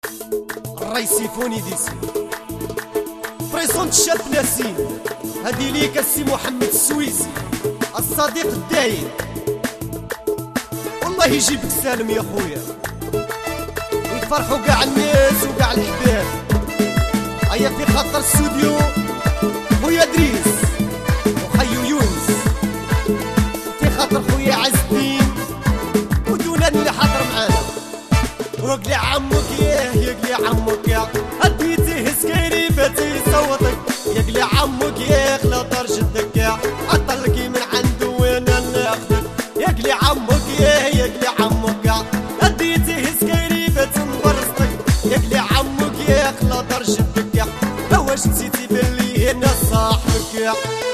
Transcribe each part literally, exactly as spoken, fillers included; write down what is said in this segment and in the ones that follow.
الرئيس يفوني ديسي بريزونت الشاب ناسين. هادي ليك السي محمد السويسي الصديق الدايم، والله يجيبك سالم يا خويا ويفرحوا كاع الناس وكاع الحباب. هيا في خطر الاستوديو خويا دريس وخيو يونس، في خاطر خويا عز الدين ودونان اللي حاضر معانا. وقلي عمك ياه يقلي عمك يا هديتيه سكيري باتي صوتك، يقلي عمك يا خلا دار جدك يا اطلقي من عنده وانا ناخذك. يقلي عمك ياه يقلي عمك يا هديتيه سكيري باتي مبرزتك، يقلي عمك يا خلا دار جدك يا واش نسيتي باللي هنا صاحبك يا.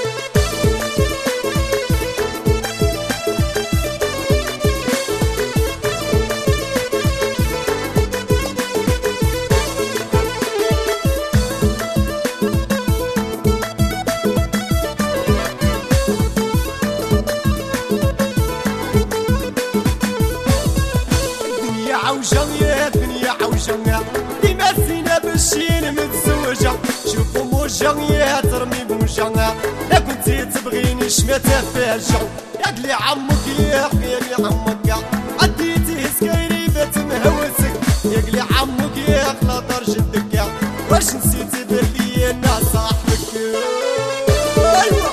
عوجة يا الدنيا عوجة ديما زينة بشين متزوجة. شوفوا موجة يا ترمي بوجة لا كنتي تبغيني شماتها فاجة. يقلي عمك يا يقلي عمك يا عديتيه سكيري بات مهوسك، يقلي عمك يا خلا دار جدك يا واش نسيتي باللي انا صاحبك. ايوا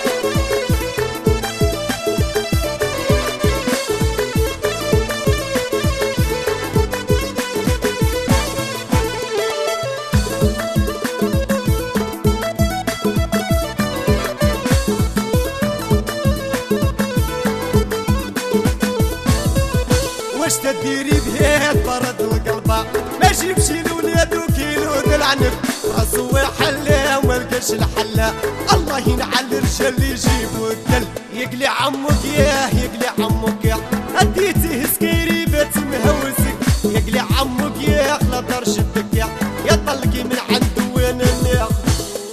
واش تديري بهاد برد القلبة ما جيبش الولاد وكيلو د العنب راسو حلا وملقاش الحلا. الله ينعل الرجال اللي يجيبو الدل. يقلي عمك ياه يقلي عمك يا هديتيه سكيري بات مهوسك، يقلي عمك يا خلا دار جدك يا يا طلقي من عنده وانا ناخذ.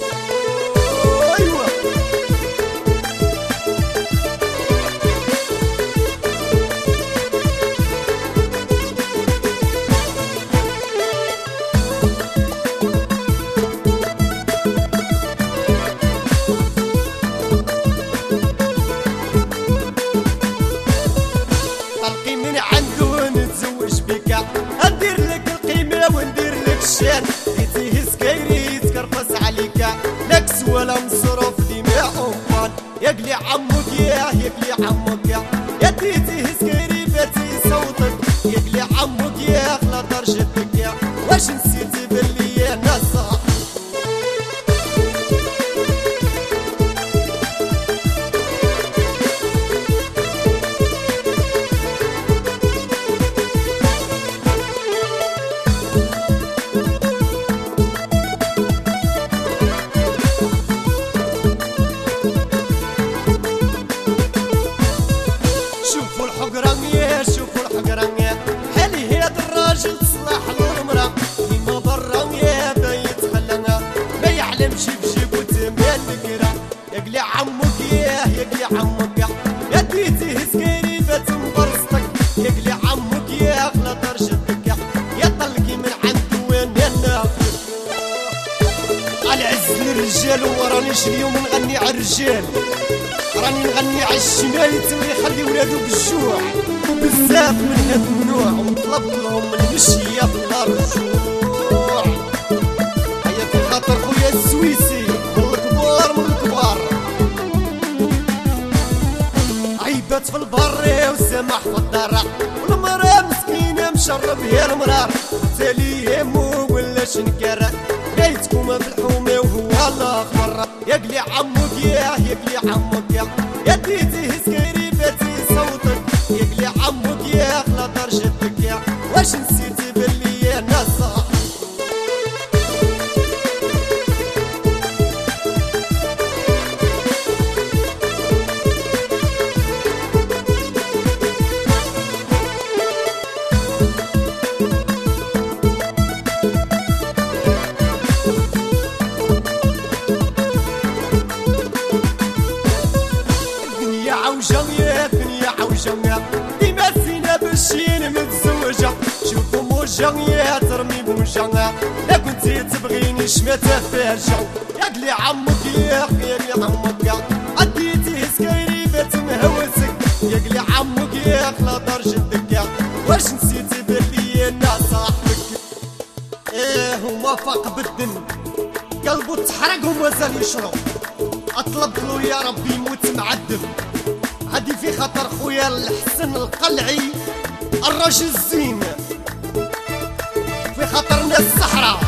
ايوا ندير لك القيمة وندير لك الشان، ديتيه سكيري تكرفس عليك لكس ولا مصروف ديما أمبان. يقلي عمك ياه يقلي عمك يا يا ديتيه سكيري باتي صوتك، يقلي عمك يا خلا دار جدك يا واش نسيتي باللي انا صاحبك. شوفوا الحقرة يا شوفوا الحقرة يا حالي هاد الراجل تصلح له المرا ديما برا يا بايت خلنا ما يعلمش بجيب وتمال الكرا. يقلي عمك ياه يقلي عمك يا يا ديتيه سكيري بات مبرزتك، يقلي عمك يا خلا دار جدك يا يا طلقي من عنده وانا ناخذك. على عز الرجال ورانيش اليوم نغني على الرجال، راني نغني على الشمال يتولي يخلي ولادو بالجوع وبزاف من هاد النوع وطلبت لهم المشية بلا رجوع. هيا في خاطر خويا السويسي من الكبار من الكبار، عيبات في البر وسمح في الدار والمرا مسكينة مشرب هي المرار تالي يمو ولا شنكرة بيتكم في الحومة وهو الاخضر. يقلي عمك ياه يقلي عمك يا يا ديتيه سكيري باتي صوتك، يقلي عمك يا خلا دار جدك يا واش نسيتي باللي انا صاحبك. عوجة بوجا يا ترمي بوجا لا كنتي تبغيني شماتة فارجة يقلي عمك يا يقلي عمك عديتي سكيري بات مهوسك يقلي عمك يا خلا درجة دكا واش نسيتي بلي انا صاحبك ايه وما فاق بالدن قلبو تحرق ومازال يشرب اطلب له يا ربي يموت معذب هادي في خطر خويا الحسن القلعي الراجل الزين في خطر ناس الصحراء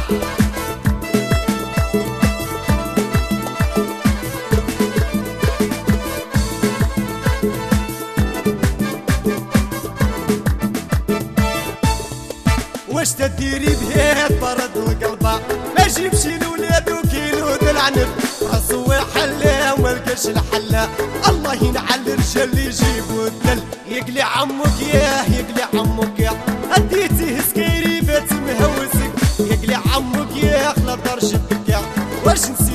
واش تديري بهاد برد القلبة ما جيبش الولاد وكيلو د العنب راسو حلا وملقاش الحلا الله ينعل الرجال اللي يجيبو الدل يقلي عمك ياه يقلي عمك ياه اديتيه سكيري بات مهوسك يقلي عمك ياه خلا درجتك واش نسيت